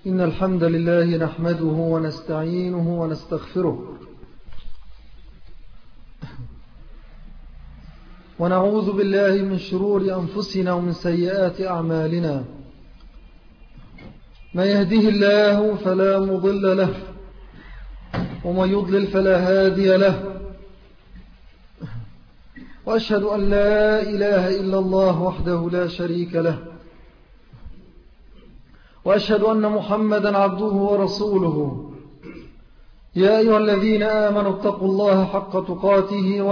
إن الحمد لله نحمده ونستعينه ونستغفره ونعوذ بالله من شرور أنفسنا ومن سيئات أعمالنا. ما يهده الله فلا مضل له ومن يضلل فلا هادي له، وأشهد أن لا إله إلا الله وحده لا شريك له، وأشهد أن محمدا عبده ورسوله. يا أيها الذين آمنوا اتقوا الله حق تقاته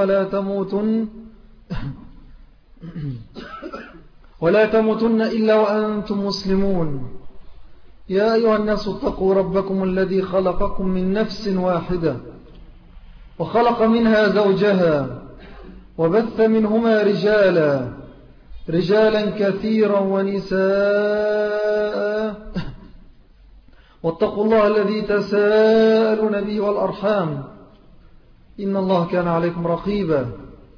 ولا تموتن إلا وأنتم مسلمون. يا أيها الناس اتقوا ربكم الذي خلقكم من نفس واحدة وخلق منها زوجها وبث منهما رجالا كثيرا ونساء، واتقوا الله الذي تساءلون به والأرحام إن الله كان عليكم رقيبا.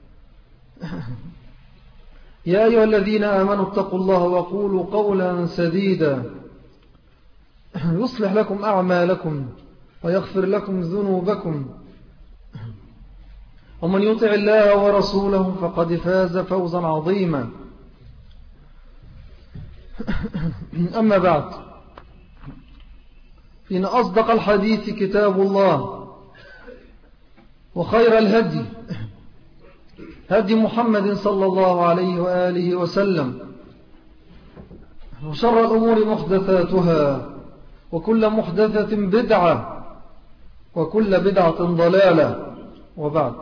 يا أيها الذين آمنوا اتقوا الله وقولوا قولا سديدا يصلح لكم أعمالكم ويغفر لكم ذنوبكم، ومن يطع الله ورسوله فقد فاز فوزا عظيما. أما بعد، إن أصدق الحديث كتاب الله، وخير الهدي هدي محمد صلى الله عليه وآله وسلم، وشر الأمور محدثاتها، وكل محدثة بدعة، وكل بدعة ضلالة. وبعد،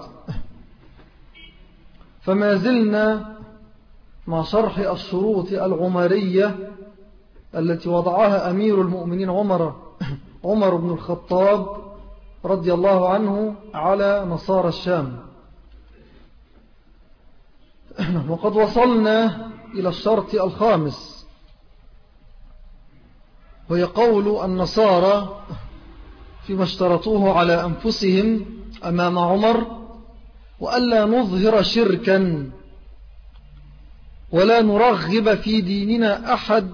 فما زلنا مع شرح الشروط العمرية التي وضعها أمير المؤمنين عمر بن الخطاب رضي الله عنه على نصارى الشام. وقد وصلنا إلى الشرط الخامس، وهي قول النصارى فيما اشترطوه على أنفسهم أمام عمر: وألا نظهر شركا ولا نرغب في ديننا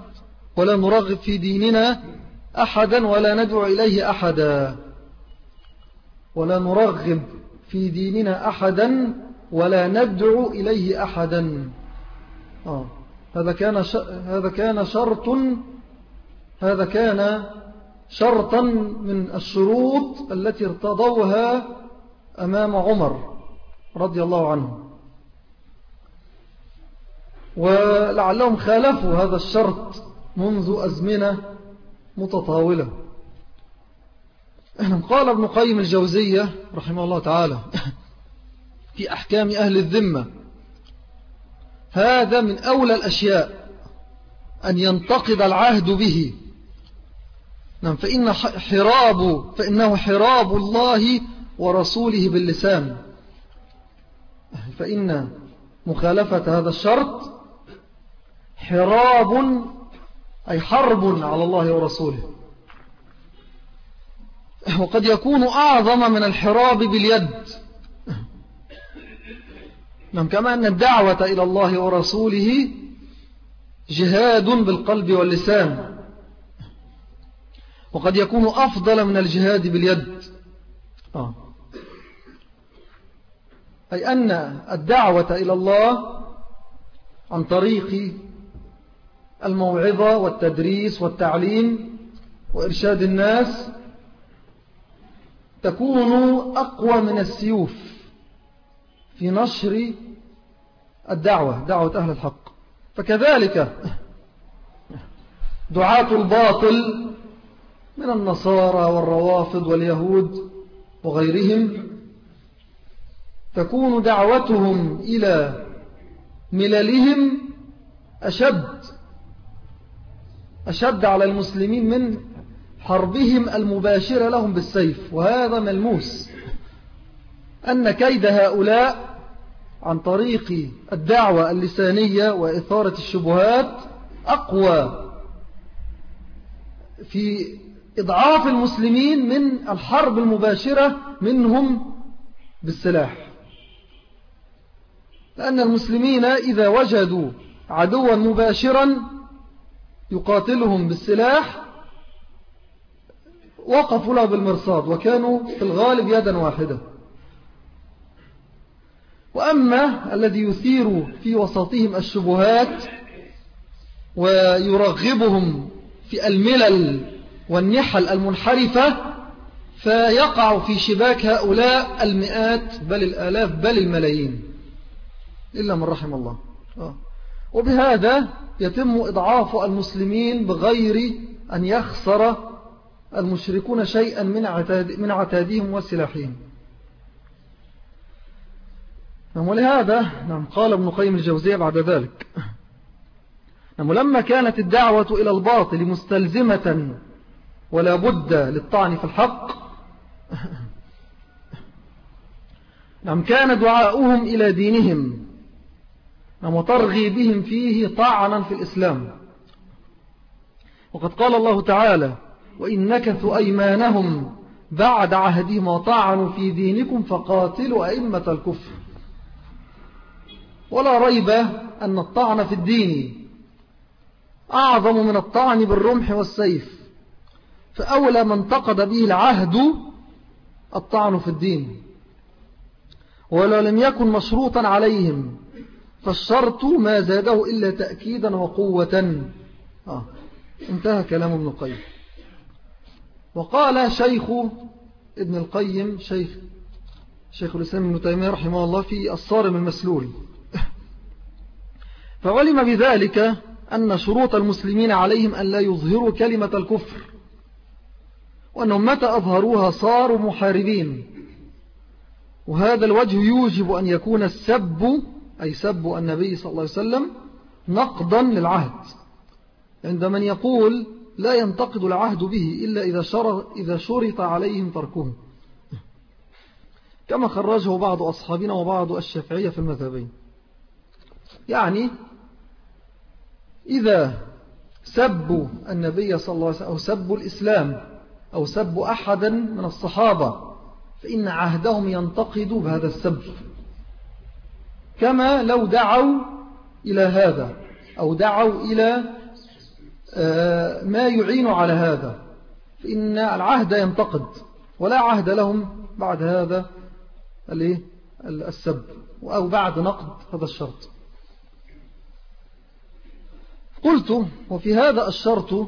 أحدا ولا ندعو إليه أحدا. ولا نرغب في ديننا أحدا ولا ندعو إليه أحدا. هذا كان شرطا من الشروط التي ارتضوها أمام عمر رضي الله عنه، ولعلهم خالفوا هذا الشرط منذ أزمنة متطاولة. قال ابن قيم الجوزية رحمه الله تعالى في أحكام أهل الذمة: هذا من أولى الأشياء أن ينتقد العهد به، فإنه حراب الله ورسوله باللسان. فإن مخالفة هذا الشرط حراب، أي حرب على الله ورسوله، وقد يكون أعظم من الحراب باليد. كما أن الدعوة إلى الله ورسوله جهاد بالقلب واللسان، وقد يكون أفضل من الجهاد باليد. أي أن الدعوة إلى الله عن طريق الموعظة والتدريس والتعليم وإرشاد الناس تكون أقوى من السيوف في نشر دعوة أهل الحق. فكذلك دعاة الباطل من النصارى والروافض واليهود وغيرهم تكون دعوتهم إلى مللهم أشد على المسلمين من حربهم المباشرة لهم بالسيف. وهذا ملموس أن كيد هؤلاء عن طريق الدعوة اللسانية وإثارة الشبهات أقوى في إضعاف المسلمين من الحرب المباشرة منهم بالسلاح. لأن المسلمين إذا وجدوا عدوا مباشرا يقاتلهم بالسلاح وقفوا له بالمرصاد وكانوا في الغالب يدا واحدة. وأما الذي يثير في وسطهم الشبهات ويرغبهم في الملل والنحل المنحرفة فيقع في شباك هؤلاء المئات بل الآلاف بل الملايين إلا من رحم الله. وبهذا يتم إضعاف المسلمين بغير أن يخسر المشركون شيئا من عتادهم وسلاحهم. ولهذا قال ابن قيم الجوزية بعد ذلك: لما كانت الدعوة إلى الباطل مستلزمة ولا بد للطعن في الحق كان دعاؤهم إلى دينهم وترغيبهم فيه طعنا في الإسلام. وقد قال الله تعالى: وإن نكثوا أيمانهم بعد عهدهم وطعنوا في دينكم فقاتلوا أئمة الكفر. ولا ريب أن الطعن في الدين أعظم من الطعن بالرمح والسيف، فأولى من انتقد به العهد الطعن في الدين، ولو لم يكن مشروطا عليهم فالشرط ما زاده إلا تأكيدا وقوة. انتهى كلام ابن القيم. وقال شيخ ابن القيم شيخ الإسلام ابن تيمية رحمه الله في الصارم المسلول: فعلم بذلك أن شروط المسلمين عليهم أن لا يظهروا كلمة الكفر، وأنهم متى أظهروها صاروا محاربين. وهذا الوجه يوجب أن يكون السب أي سب النبي صلى الله عليه وسلم نقضا للعهد، عند من يقول لا ينتقد العهد به إلا إذا شرط عليهم تركه، كما خرجه بعض أصحابنا وبعض الشافعية في المذهبين. يعني إذا سبوا النبي صلى الله عليه وسلم أو سبوا الإسلام أو سبوا أحدا من الصحابة فإن عهدهم ينتقد بهذا السب، كما لو دعوا إلى هذا أو دعوا إلى ما يعين على هذا، فإن العهد ينتقد ولا عهد لهم بعد هذا السب أو بعد نقد هذا الشرط. قلت: وفي هذا الشرط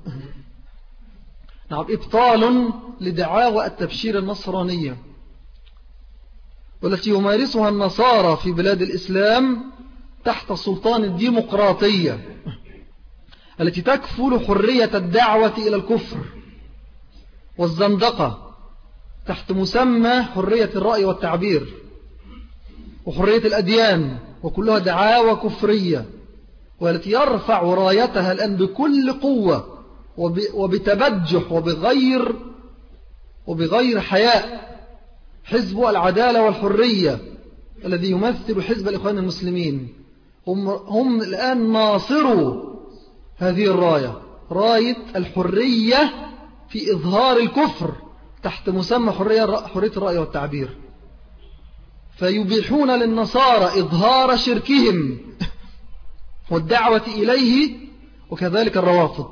إبطال لدعاوى التبشير النصرانية والتي يمارسها النصارى في بلاد الإسلام تحت سلطان الديمقراطية التي تكفل حرية الدعوة إلى الكفر والزندقة تحت مسمى حرية الرأي والتعبير وحرية الأديان، وكلها دعاوى كفرية، والتي يرفع رايتها الآن بكل قوة وبتبجح وبغير حياء حزب العدالة والحرية الذي يمثل حزب الإخوان المسلمين. هم الآن ناصروا هذه الراية، راية الحرية في إظهار الكفر تحت مسمى حرية الرأي والتعبير، فيبيحون للنصارى إظهار شركهم والدعوة إليه، وكذلك الروافض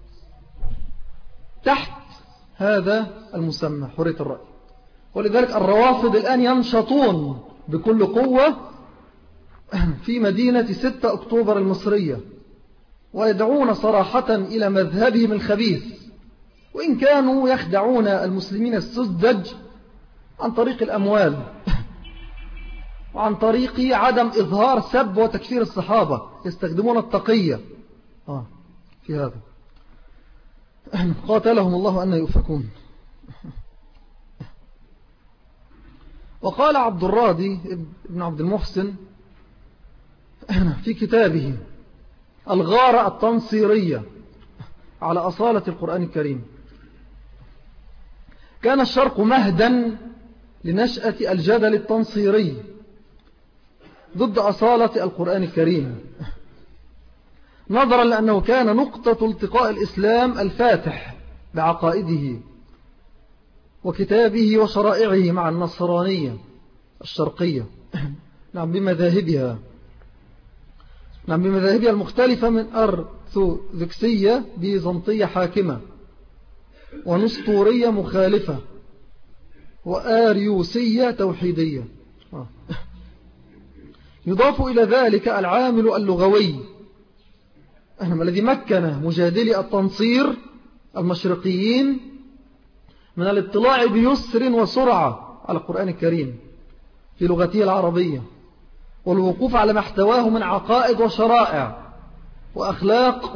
تحت هذا المسمى حرية الرأي. ولذلك الروافض الآن ينشطون بكل قوة في مدينة 6 أكتوبر المصرية، ويدعون صراحة إلى مذهبهم الخبيث، وإن كانوا يخدعون المسلمين السذج عن طريق الأموال وعن طريق عدم إظهار سب وتكفير الصحابة، يستخدمون التقية في هذا. قاتلهم الله أن يؤفكون. وقال عبد الراضي ابن عبد المحسن في كتابه الغارة التنصيرية على أصالة القرآن الكريم: كان الشرق مهدا لنشأة الجدل التنصيري ضد أصالة القرآن الكريم، نظرا لأنه كان نقطة التقاء الإسلام الفاتح بعقائده وكتابه وشرائعه مع النصرانية الشرقية بمذاهبها المختلفة من أرثوذكسية بيزنطية حاكمة ونسطورية مخالفة، وآريوسية توحيدية. يضاف إلى ذلك العامل اللغوي الذي مكن مجادلي التنصير المشرقيين من الاطلاع بيسر وسرعة على القرآن الكريم في لغته العربية، والوقوف على ما احتواه من عقائد وشرائع وأخلاق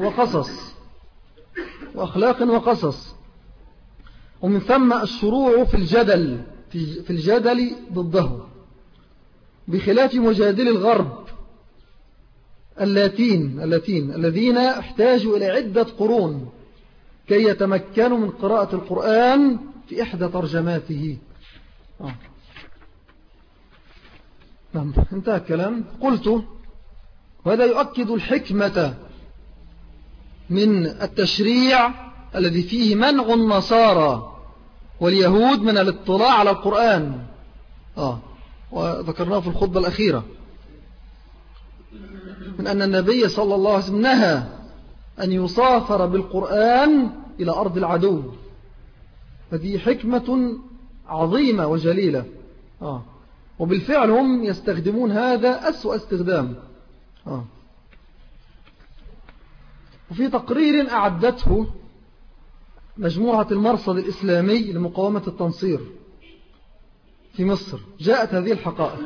وقصص، ومن ثم الشروع في الجدل ضده، بخلاف مجادل الغرب اللاتين الذين احتاجوا إلى عدة قرون كي يتمكنوا من قراءة القرآن في إحدى ترجماته. نعم، انتهى الكلام. قلت وهذا يؤكد الحكمة من التشريع الذي فيه منع النصارى واليهود من الاطلاع على القرآن، وذكرناه في الخطبة الأخيرة، من أن النبي صلى الله عليه وسلم نهى أن يسافر بالقرآن إلى أرض العدو. هذه حكمة عظيمة وجليلة، وبالفعل هم يستخدمون هذا أسوأ استخدام. وفي تقرير أعدته مجموعة المرصد الإسلامي لمقاومة التنصير في مصر جاءت هذه الحقائق.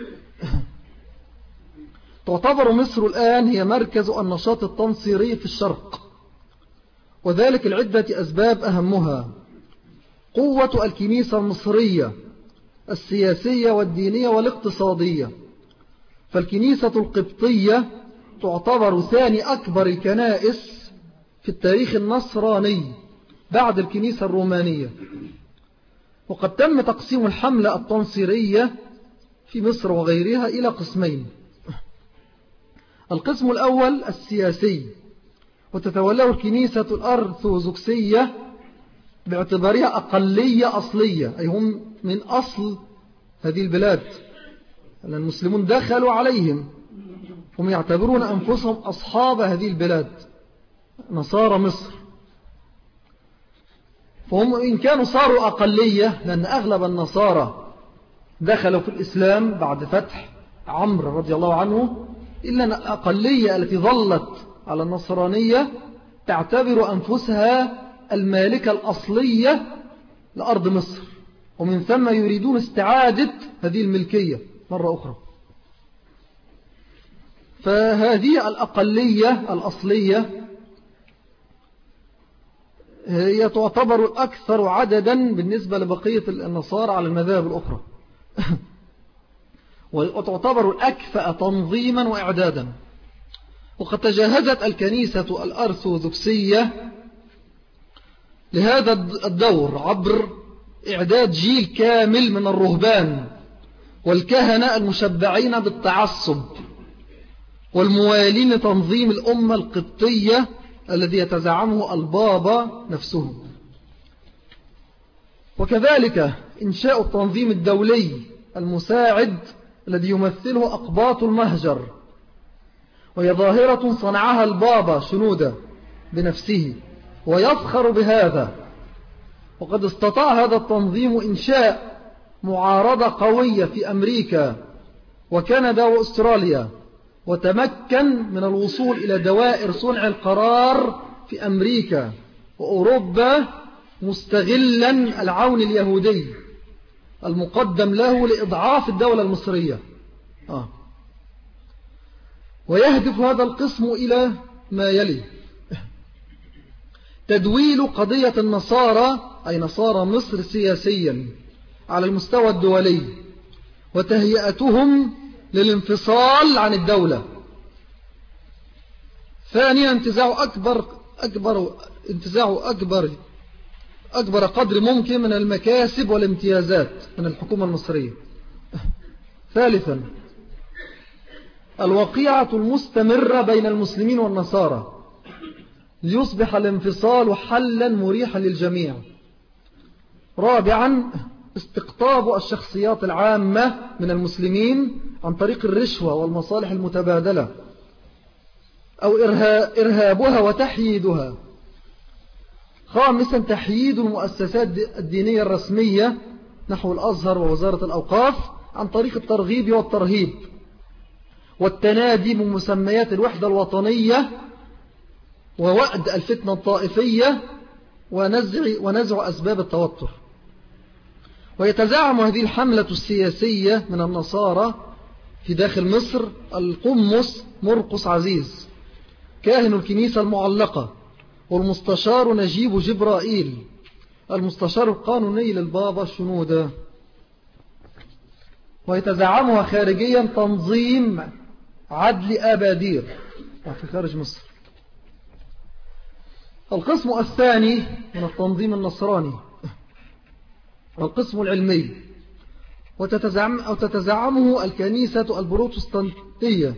تعتبر مصر الآن هي مركز النشاط التنصيري في الشرق، وذلك لعدة أسباب، أهمها قوة الكنيسة المصرية السياسية والدينية والاقتصادية. فالكنيسة القبطية تعتبر ثاني أكبر الكنائس في التاريخ النصراني بعد الكنيسة الرومانية، وقد تم تقسيم الحملة التنصيرية في مصر وغيرها إلى قسمين. القسم الأول السياسي، وتتولاه الكنيسة الأرثوذكسية باعتبارها أقلية أصلية، أي هم من أصل هذه البلاد، لأن المسلمون دخلوا عليهم، هم يعتبرون أنفسهم أصحاب هذه البلاد، نصارى مصر. فهم إن كانوا صاروا أقلية، لأن أغلب النصارى دخلوا في الإسلام بعد فتح عمرو رضي الله عنه، إلا أن الأقلية التي ظلت على النصرانية تعتبر أنفسها المالكة الأصلية لأرض مصر، ومن ثم يريدون استعادة هذه الملكية مرة أخرى. فهذه الأقلية الأصلية هي تعتبر الأكثر عددا بالنسبة لبقية النصارى على المذاهب الأخرى وتعتبر الأكفأ تنظيما وإعدادا. وقد تجهزت الكنيسة الأرثوذكسية لهذا الدور عبر إعداد جيل كامل من الرهبان والكهنة المشبعين بالتعصب والموالين لتنظيم الأمة القبطية الذي يتزعمه البابا نفسه. وكذلك إنشاء التنظيم الدولي المساعد الذي يمثله أقباط المهجر، وهي ظاهرة صنعها البابا شنودة بنفسه ويفخر بهذا. وقد استطاع هذا التنظيم إنشاء معارضة قوية في أمريكا وكندا وأستراليا، وتمكن من الوصول إلى دوائر صنع القرار في أمريكا وأوروبا، مستغلا العون اليهودي المقدم له لإضعاف الدولة المصرية. ويهدف هذا القسم إلى ما يلي: تدويل قضية النصارى أي نصارى مصر سياسيا على المستوى الدولي، وتهيئتهم للانفصال عن الدولة. ثانيا انتزاع أكبر قدر ممكن من المكاسب والامتيازات من الحكومة المصرية. ثالثا الوقيعة المستمرة بين المسلمين والنصارى ليصبح الانفصال حلا مريحا للجميع. رابعا استقطاب الشخصيات العامة من المسلمين عن طريق الرشوة والمصالح المتبادلة أو إرهابها وتحييدها. خامسا تحييد المؤسسات الدينية الرسمية نحو الأزهر ووزارة الأوقاف عن طريق الترغيب والترهيب والتنادي بمسميات الوحدة الوطنية ووأد الفتنة الطائفية ونزع أسباب التوتر. ويتزعم هذه الحملة السياسية من النصارى في داخل مصر القمص مرقس عزيز كاهن الكنيسة المعلقة والمستشار نجيب جبرائيل المستشار القانوني للبابا شنودة. ويتزعمها خارجيا تنظيم عدل أبادير في خارج مصر. القسم الثاني من التنظيم النصراني القسم العلمي، وتتزعمه الكنيسة البروتستانتية.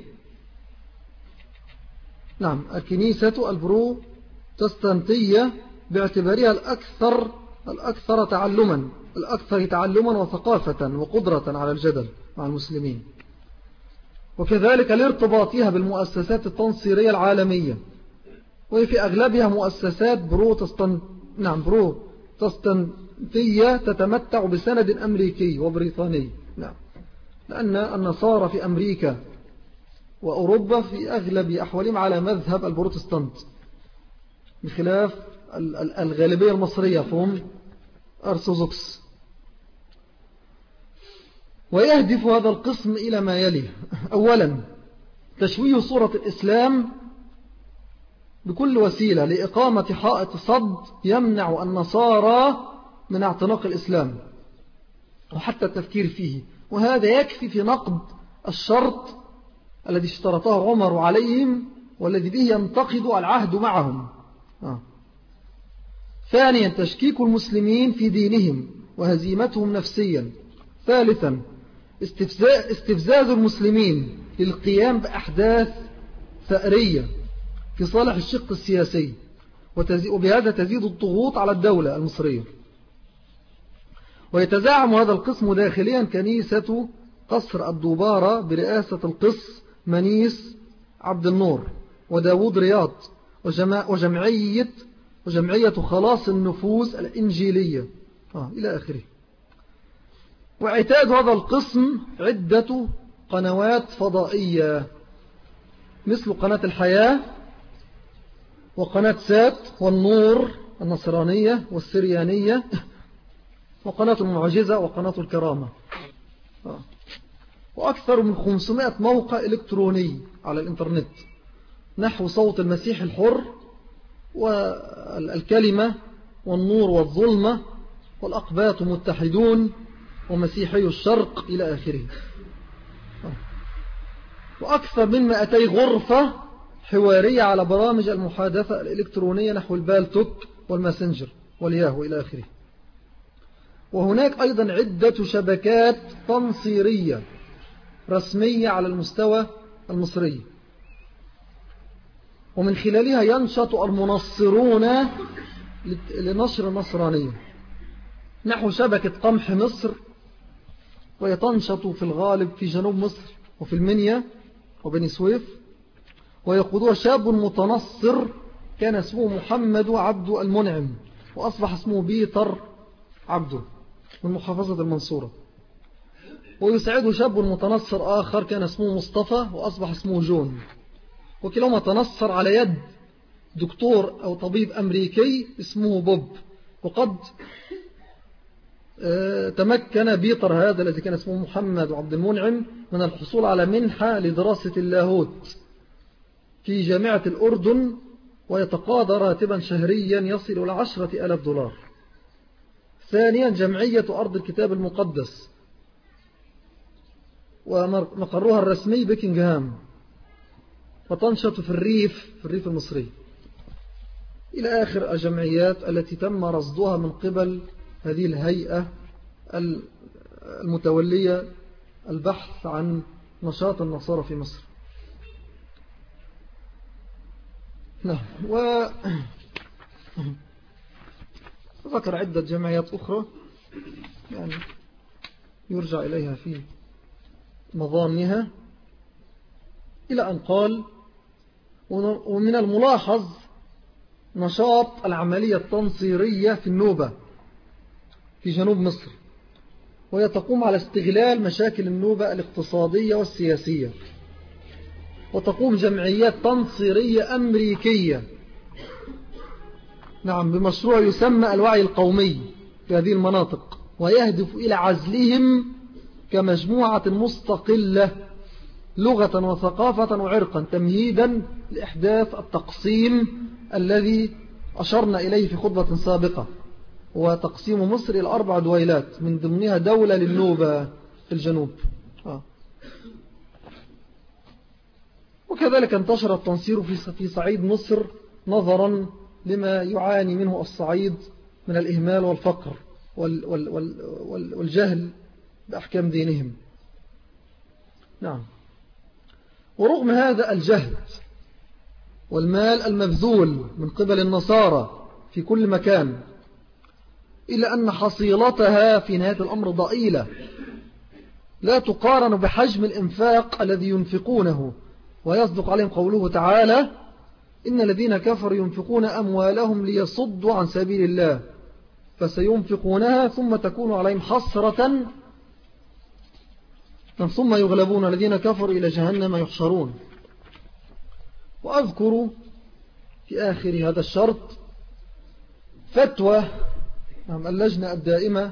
نعم، الكنيسة البروتستانتية باعتبارها الأكثر تعلما وثقافة وقدرة على الجدل مع المسلمين، وكذلك لارتباطها بالمؤسسات التنصيرية العالمية، وهي في أغلبها مؤسسات بروتستانتية تتمتع بسند أمريكي وبريطاني. نعم، لأن النصارى في أمريكا وأوروبا في أغلب أحوالهم على مذهب البروتستانت، بخلاف الغالبية المصرية فهم أرثوذكس. ويهدف هذا القسم إلى ما يلي: أولا تشويه صورة الإسلام بكل وسيلة لإقامة حائط صد يمنع النصارى من اعتناق الإسلام وحتى التفكير فيه، وهذا يكفي في نقد الشرط الذي اشترطه عمر عليهم والذي به ينتقد العهد معهم. ثانيا تشكيك المسلمين في دينهم وهزيمتهم نفسيا. ثالثا استفزاز المسلمين للقيام بأحداث ثأرية في صالح الشق السياسي، وبهذا تزيد الضغوط على الدولة المصرية. ويتزعم هذا القسم داخليا كنيسة قصر الدوبارة برئاسة القس منيس عبد النور وداود رياض وجمعية خلاص النفوس الإنجيلية إلى آخره. وعتاد هذا القسم عدة قنوات فضائية مثل قناة الحياة وقناة سات والنور النصرانية والسريانية وقناة المعجزة وقناة الكرامة، وأكثر من 500 موقع إلكتروني على الإنترنت نحو صوت المسيح الحر والكلمة والنور والظلمة والأقباط متحدون ومسيحي الشرق إلى آخره. وأكثر من 200 غرفة حوارية على برامج المحادثة الإلكترونية نحو البالتوك والماسنجر والياهو إلى آخره. وهناك أيضا عدة شبكات تنصيرية رسمية على المستوى المصري، ومن خلالها ينشط المنصرون لنشر النصرانية نحو شبكة قمح مصر، ويتنشط في الغالب في جنوب مصر وفي المنيا وبني سويف، ويقودها شاب متنصر كان اسمه محمد عبد المنعم وأصبح اسمه بيتر عبده من محافظة المنصورة. ويساعده شاب متنصر آخر كان اسمه مصطفى وأصبح اسمه جون، وكلاهما تنصر على يد دكتور أو طبيب أمريكي اسمه بوب. وقد تمكن بيتر هذا الذي كان اسمه محمد عبد المنعم من الحصول على منحة لدراسة اللاهوت في جامعة الأردن، ويتقاضى راتبا شهريا يصل إلى 10,000 دولار. ثانيا جمعية أرض الكتاب المقدس ومقرها الرسمي بيكنغهام، وتنشط في الريف المصري إلى آخر الجمعيات التي تم رصدها من قبل هذه الهيئة المتولية البحث عن نشاط النصارى في مصر. نعم. وذكر عدة جمعيات أخرى يعني يرجع إليها في مضامنها، إلى أن قال: ومن الملاحظ نشاط العملية التنصيرية في النوبة في جنوب مصر، وهي تقوم على استغلال مشاكل النوبة الاقتصادية والسياسية. وتقوم جمعيات تنصيرية أمريكية بمشروع يسمى الوعي القومي في هذه المناطق، ويهدف إلى عزلهم كمجموعة مستقلة لغة وثقافة وعرقا، تمهيدا لإحداث التقسيم الذي أشرنا إليه في خطبة سابقة، وتقسيم مصر إلى 4 دويلات من ضمنها دولة للنوبة في الجنوب. وكذلك انتشر التنصير في صعيد مصر نظرا لما يعاني منه الصعيد من الإهمال والفقر والجهل بأحكام دينهم. نعم. ورغم هذا الجهد والمال المبذول من قبل النصارى في كل مكان، إلا أن حصيلتها في نهاية الأمر ضئيلة لا تقارن بحجم الإنفاق الذي ينفقونه. ويصدق عليهم قوله تعالى: إن الذين كفروا ينفقون أموالهم ليصدوا عن سبيل الله فسينفقونها ثم تكون عليهم حسرة ثم يغلبون الذين كفروا إلى جهنم يحشرون. وأذكر في آخر هذا الشرط فتوى اللجنة الدائمة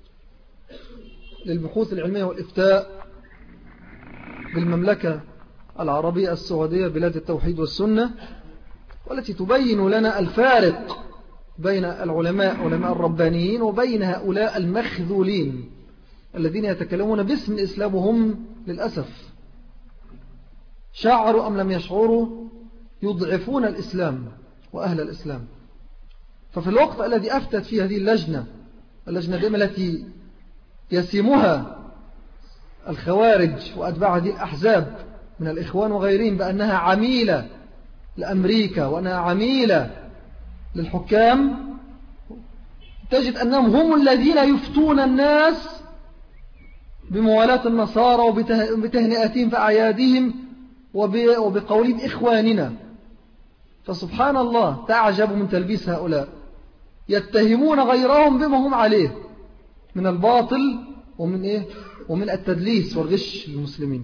للبحوث العلمية والإفتاء بالمملكة العربية السعودية بلاد التوحيد والسنة، والتي تبين لنا الفارق بين العلماء الربانيين وبين هؤلاء المخذولين الذين يتكلمون باسم الإسلام، وهم للأسف شعروا أم لم يشعروا يضعفون الإسلام وأهل الإسلام. ففي الوقت الذي أفتت فيه هذه اللجنة الدائمة التي يسمها الخوارج وأتباع هذه الأحزاب من الإخوان وغيرهم بأنها عميلة لأمريكا وأنها عميلة للحكام، تجد أنهم هم الذين يفتون الناس بموالاة النصارى وبتهنئتهم في أعيادهم وبقولهم إخواننا. فسبحان الله تعجب من تلبيس هؤلاء، يتهمون غيرهم بما هم عليه من الباطل ومن التدليس والغش للمسلمين.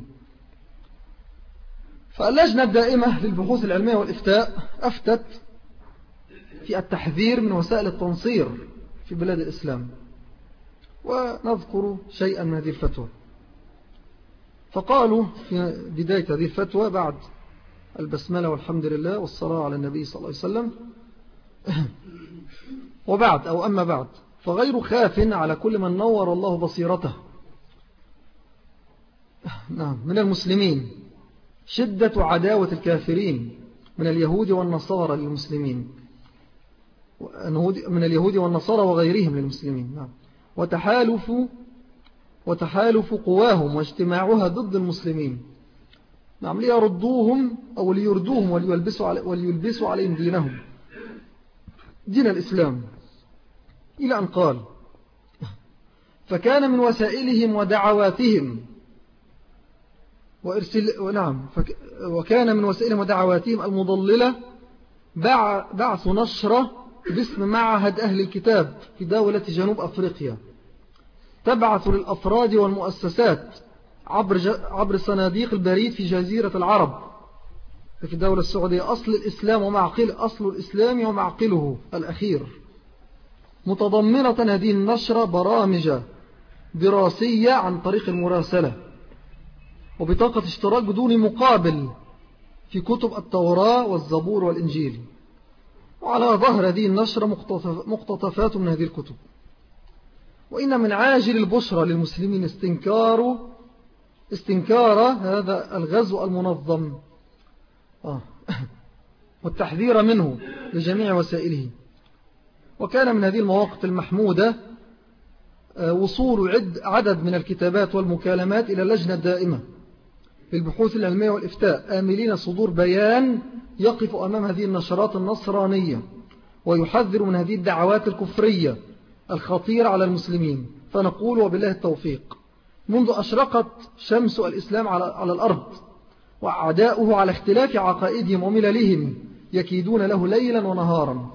فاللجنة الدائمة للبحوث العلمية والإفتاء أفتت في التحذير من وسائل التنصير في بلاد الإسلام، ونذكر شيئا من هذه الفتوى. فقالوا في بداية هذه الفتوى بعد البسملة والحمد لله والصلاة على النبي صلى الله عليه وسلم: وبعد أو أما بعد، فغير خاف على كل من نور الله بصيرته من المسلمين شدة عداوة الكافرين من اليهود والنصارى للمسلمين، من اليهود والنصارى وغيرهم للمسلمين، وتحالف قواهم واجتماعها ضد المسلمين، ليردوهم أو ليردوهم وليلبسوا عليهم دينهم، دين الإسلام. إلى أن قال: فكان من وسائلهم ودعواتهم وكان من وسائلهم ودعواتهم المضللة بعث نشرة باسم معهد أهل الكتاب في دولة جنوب أفريقيا، تبعث للأفراد والمؤسسات عبر صناديق البريد في جزيرة العرب في الدولة السعودية أصل الإسلام ومعقله الأخير، متضمنة هذه النشرة برامج دراسية عن طريق المراسلة وبطاقة اشتراك بدون مقابل في كتب التوراة والزبور والإنجيل. وعلى ظهر هذه النشرة مقتطفات من هذه الكتب. وإن من عاجل البشرى للمسلمين استنكار هذا الغزو المنظم والتحذير منه بجميع وسائله. وكان من هذه المواقف المحمودة وصول عدد من الكتابات والمكالمات إلى اللجنة الدائمة للبحوث العلمية والإفتاء، آملين صدور بيان يقف أمام هذه النشرات النصرانية ويحذر من هذه الدعوات الكفرية الخطيرة على المسلمين. فنقول وبالله التوفيق: منذ أشرقت شمس الإسلام على الأرض وأعداؤه على اختلاف عقائدهم ومللهم يكيدون له ليلا ونهارا،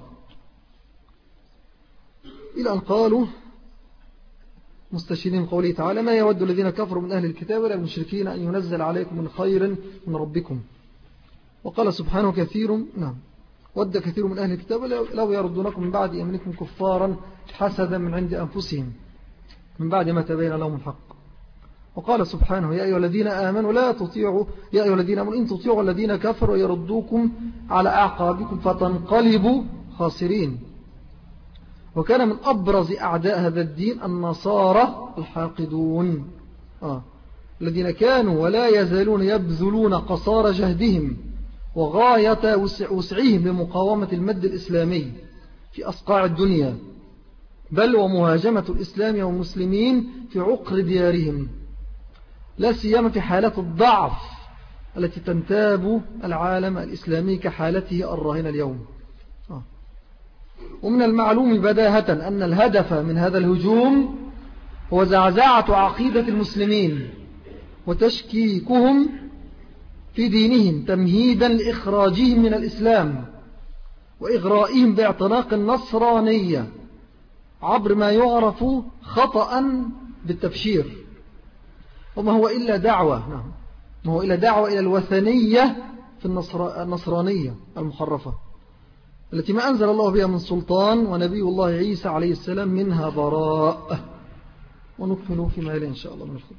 إلى أن قالوا مستشهدين قوله تعالى: ما يود الذين كفروا من أهل الكتاب ولا المشركين أن ينزل عليكم من خير من ربكم. وقال سبحانه ود كثير من أهل الكتاب لو يردونكم من بعد إيمانكم كفارا حسدا من عند أنفسهم من بعد ما تبين لهم الحق. وقال سبحانه: يا أيها الذين آمنوا إن تطيعوا الذين كفروا يردوكم على أعقابكم فتنقلبوا خاسرين. وكان من أبرز أعداء هذا الدين النصارى الحاقدون الذين كانوا ولا يزالون يبذلون قصارى جهدهم وغاية وسعهم لمقاومة المد الإسلامي في أصقاع الدنيا، بل ومهاجمة الإسلام والمسلمين في عقر ديارهم، لا سيما في حالات الضعف التي تنتاب العالم الإسلامي كحالته الراهنة اليوم. ومن المعلوم بداهة أن الهدف من هذا الهجوم هو زعزعة عقيدة المسلمين وتشكيكهم في دينهم تمهيدا لإخراجهم من الإسلام وإغرائهم باعتناق النصرانية عبر ما يعرف خطأ بالتبشير، وما هو إلا دعوة إلى الوثنية في النصرانية المحرفة التي ما أنزل الله بها من سلطان، ونبي الله عيسى عليه السلام منها براء. ونكمل فيما يلي إن شاء الله من الخطبة.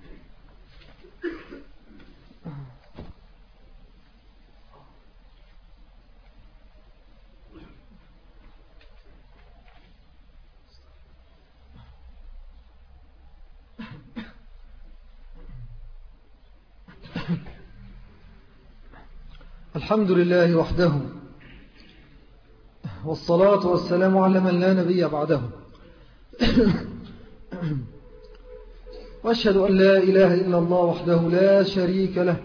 الحمد لله وحده، والصلاة والسلام على من لا نبي بعده، وأشهد أن لا إله إلا الله وحده لا شريك له،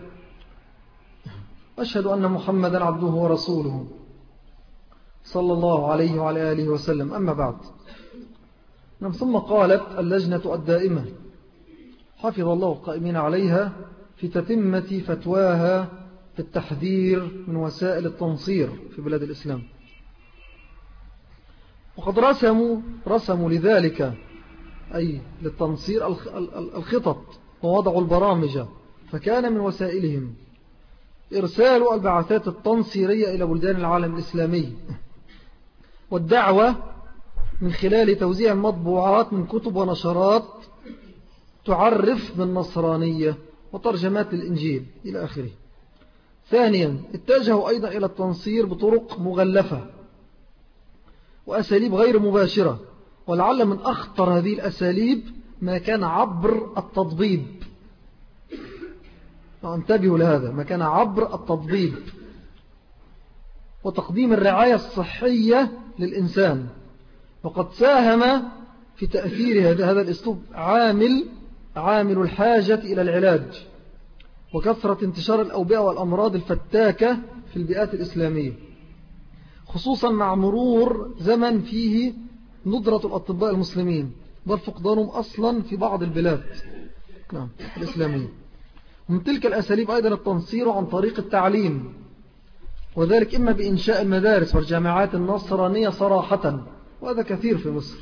وأشهد أن محمدا عبده ورسوله صلى الله عليه وعلى آله وسلم. أما بعد، ثم قالت اللجنة الدائمة حفظ الله القائمين عليها في تتمة فتواها في التحذير من وسائل التنصير في بلاد الإسلام، وقد رسموا لذلك أي للتنصير الخطط ووضعوا البرامج، فكان من وسائلهم إرسال البعثات التنصيرية إلى بلدان العالم الإسلامي، والدعوة من خلال توزيع المطبوعات من كتب ونشرات تعرف بالنصرانية وترجمات الإنجيل إلى آخره. ثانيا، اتجهوا أيضا إلى التنصير بطرق مغلفة وأساليب غير مباشرة، ولعل من أخطر هذه الأساليب ما كان عبر التضبيب. انتبهوا لهذا، ما كان عبر التضبيب وتقديم الرعاية الصحية للإنسان. وقد ساهم في تأثير هذا الأسلوب عامل الحاجة إلى العلاج وكثرة انتشار الأوبئة والأمراض الفتاكة في البيئات الإسلامية، خصوصا مع مرور زمن فيه ندرة الأطباء المسلمين بل فقدانهم أصلا في بعض البلاد الإسلامية. ومن تلك الأساليب أيضا التنصير عن طريق التعليم، وذلك إما بإنشاء المدارس والجامعات النصرانية صراحة، وهذا كثير في مصر،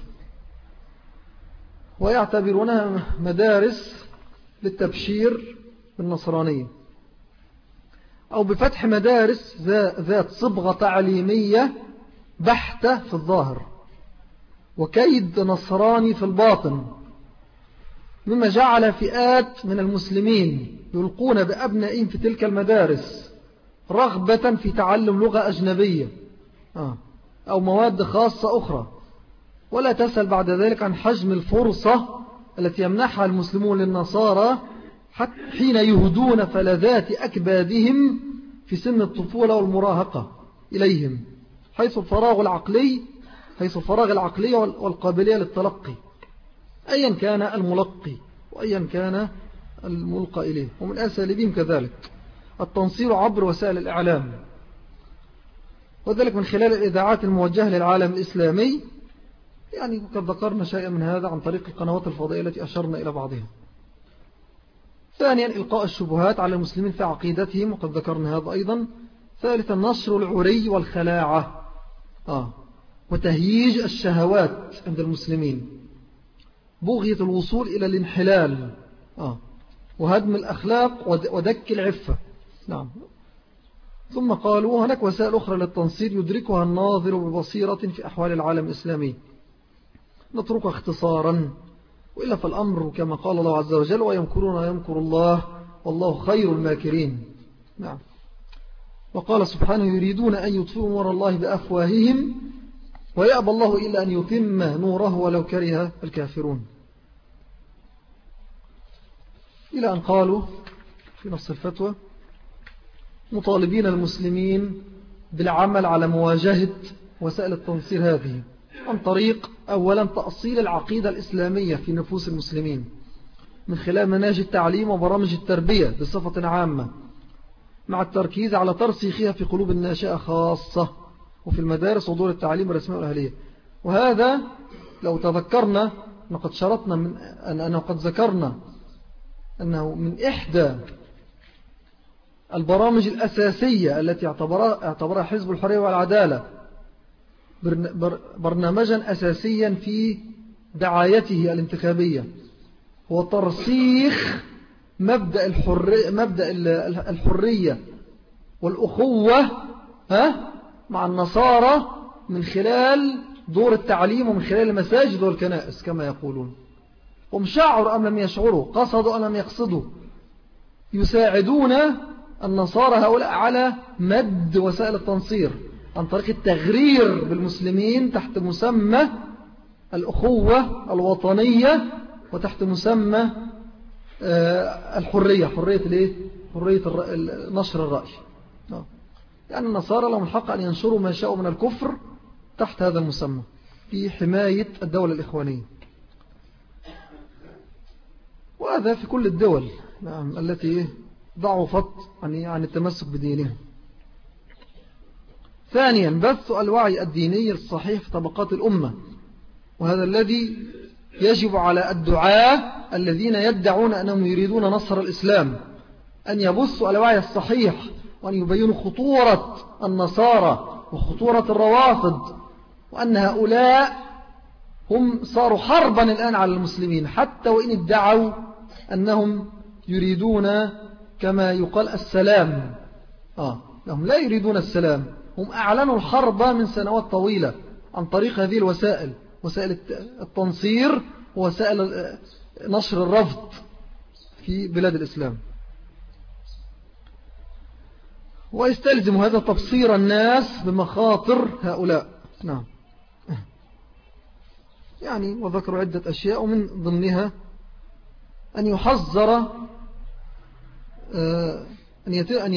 ويعتبرونها مدارس للتبشير بالنصرانية، أو بفتح مدارس ذات صبغة تعليمية بحتة في الظاهر وكيد نصراني في الباطن، مما جعل فئات من المسلمين يلقون بأبنائهم في تلك المدارس رغبة في تعلم لغة أجنبية أو مواد خاصة أخرى، ولا تسأل بعد ذلك عن حجم الفرصة التي يمنحها المسلمون للنصارى حين يهدون فلذات أكبادهم في سن الطفولة والمراهقة إليهم، حيث الفراغ العقلي والقابلية للتلقي أيا كان الملقي وأيا كان الملقى إليه. ومن أساليبهم كذلك التنصير عبر وسائل الإعلام، وذلك من خلال الإذاعات الموجهة للعالم الإسلامي، يعني قد ذكرنا شيئا من هذا عن طريق القنوات الفضائية التي أشرنا إلى بعضها. ثانيا، إلقاء الشبهات على المسلمين في عقيدتهم، وقد ذكرنا هذا أيضا، ثالثا نشر العري والخلاعة وتهييج الشهوات عند المسلمين، بغية الوصول إلى الانحلال وهدم الأخلاق ودك العفة. نعم. ثم قالوا هناك وسائل أخرى للتنصير يدركها الناظر ببصيرة في أحوال العالم الإسلامي، نتركها اختصارا، وإلا فالأمر كما قال الله عز وجل ويمكرون يمكر الله والله خير الماكرين. نعم. وقال سبحانه يريدون أن يطفئوا نور الله بأفواههم ويأبى الله إلا أن يتم نوره ولو كره الكافرون، إلى أن قالوا في نص الفتوى مطالبين المسلمين بالعمل على مواجهة وسائل التنصير هذه عن طريق أولا تأصيل العقيدة الإسلامية في نفوس المسلمين من خلال مناهج التعليم وبرامج التربية بصفة عامة، مع التركيز على ترسيخها في قلوب الناشئة خاصة وفي المدارس ودور التعليم الرسمية والأهلية. وهذا لو تذكرنا لقد شرطنا أنه قد ذكرنا أنه من إحدى البرامج الأساسية التي اعتبرها حزب الحرية والعدالة برنامجا أساسيا في دعايته الانتخابية هو ترسيخ مبدأ الحرية والأخوة مع النصارى من خلال دور التعليم ومن خلال المساجد والكنائس كما يقولون. هم شعروا أم لم يشعروا، قصدوا أم لم يقصدوا، يساعدون النصارى هؤلاء على مد وسائل التنصير عن طريق التغرير بالمسلمين تحت مسمى الأخوة الوطنية وتحت مسمى الحرية، حرية نشر الرأي. يعني النصارى لهم الحق أن ينشروا ما شاءوا من الكفر تحت هذا المسمى في حماية الدولة الإخوانية، وهذا في كل الدول التي ضعفت عن التمسك بدينهم. ثانيا بث الوعي الديني الصحيح في طبقات الأمة، وهذا الذي يجب على الدعاة الذين يدعون أنهم يريدون نصر الإسلام أن يبثوا الوعي الصحيح وأن يبينوا خطورة النصارى وخطورة الروافض، وأن هؤلاء هم صاروا حربا الآن على المسلمين حتى وإن ادعوا أنهم يريدون كما يقال السلام. هم لا يريدون السلام، هم أعلنوا الحرب من سنوات طويلة عن طريق هذه الوسائل، وسائل التنصير ووسائل نشر الرفض في بلاد الإسلام. ويستلزم هذا تبصير الناس بمخاطر هؤلاء. نعم. يعني وذكروا عدة أشياء ومن ضمنها أن يحذر أن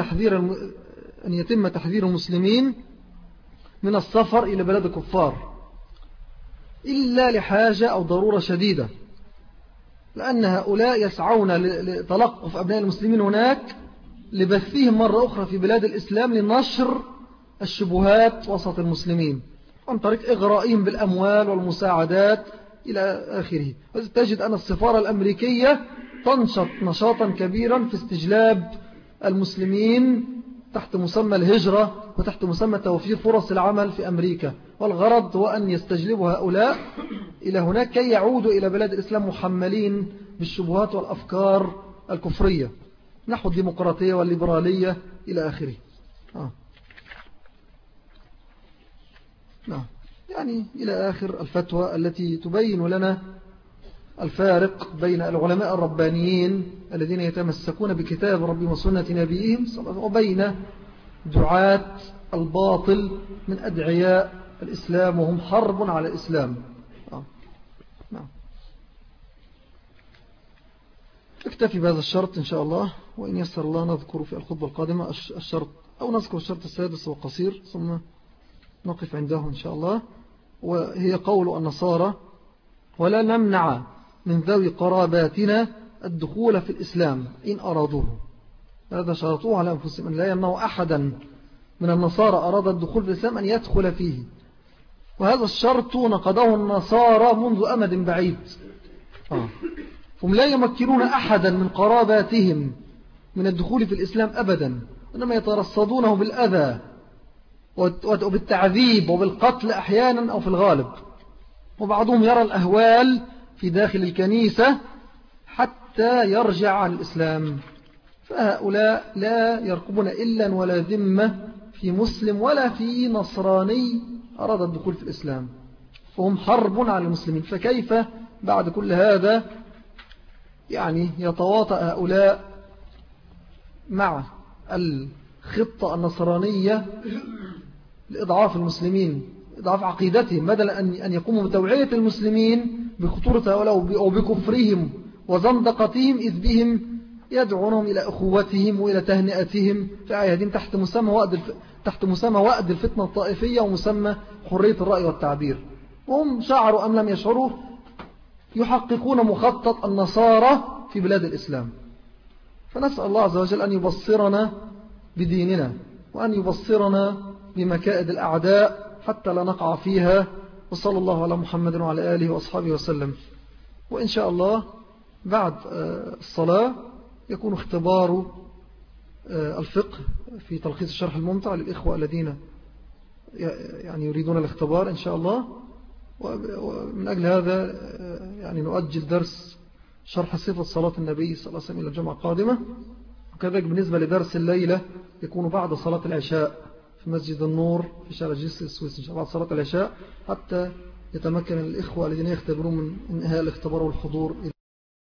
يتم تحذير المسلمين من السفر إلى بلاد الكفار إلا لحاجة أو ضرورة شديدة، لأن هؤلاء يسعون لتلقف أبناء المسلمين هناك لبثهم مرة أخرى في بلاد الإسلام لنشر الشبهات وسط المسلمين عن طريق إغرائهم بالأموال والمساعدات إلى آخره. تجد أن السفارة الأمريكية تنشط نشاطا كبيرا في استجلاب المسلمين تحت مسمى الهجرة وتحت مسمى توفير فرص العمل في أمريكا، والغرض هو أن يستجلبوا هؤلاء إلى هناك كي يعودوا إلى بلاد الإسلام محملين بالشبهات والأفكار الكفرية نحو الديمقراطية والليبرالية إلى آخره. نعم. يعني إلى آخر الفتوى التي تبين لنا الفارق بين العلماء الربانيين الذين يتمسكون بكتاب ربهم وسنة نبيهم وبين دعاة الباطل من أدعياء الإسلام وهم حرب على الإسلام. نعم. اكتفي بهذا الشرط إن شاء الله، وإن يسر الله نذكر في الخطبة القادمة الشرط أو نذكر الشرط السادس وقصير ثم نقف عنده إن شاء الله، وهي قول النصارى ولا نمنع من ذوي قراباتنا الدخول في الإسلام إن أرادوه. هذا شرطوه على أنفسهم أن لا يمنع أحدا من النصارى أراد الدخول في الإسلام أن يدخل فيه، وهذا الشرط نقضه النصارى منذ أمد بعيد. هم لا يمكنون أحدا من قراباتهم من الدخول في الإسلام أبدا، إنما يترصدونه بالأذى وبالتعذيب وبالقتل أحيانا أو في الغالب. وبعضهم يرى الأهوال في داخل الكنيسة حتى يرجع عن الإسلام. فهؤلاء لا يرقبون إلا ولا ذمة في مسلم ولا في نصراني أراد الدخول في الإسلام، فهم حرب على المسلمين. فكيف بعد كل هذا يعني يتواطأ هؤلاء مع الخطة النصرانية لإضعاف المسلمين، إضعاف عقيدتهم، بدل أن يقوموا بتوعية المسلمين بخطورة هؤلاء أو بكفرهم وزندقتهم، إذ بهم يدعونهم إلى أخوتهم وإلى تهنئتهم في أعيادهم تحت مسمى وأد الفتنة الطائفية ومسمى حرية الرأي والتعبير. وهم شعروا أم لم يشعروا يحققون مخطط النصارى في بلاد الإسلام. فنسأل الله عز وجل أن يبصرنا بديننا وأن يبصرنا بمكائد الأعداء حتى لا نقع فيها. وصلى الله على محمد وعلى آله وأصحابه وسلم. وإن شاء الله بعد الصلاة يكون اختبار الفقه في تلخيص الشرح الممتع للإخوة الذين يعني يريدون الاختبار إن شاء الله. ومن أجل هذا يعني نؤجل درس شرح صفة صلاة النبي صلى الله عليه وسلم إلى الجمعة القادمة. وكذلك بالنسبة لدرس الليلة يكون بعد صلاة العشاء في مسجد النور في شارع جسر السويس بعد صلاة العشاء، حتى يتمكن الإخوة الذين يختبرون من إنهاء الاختبار والحضور إلى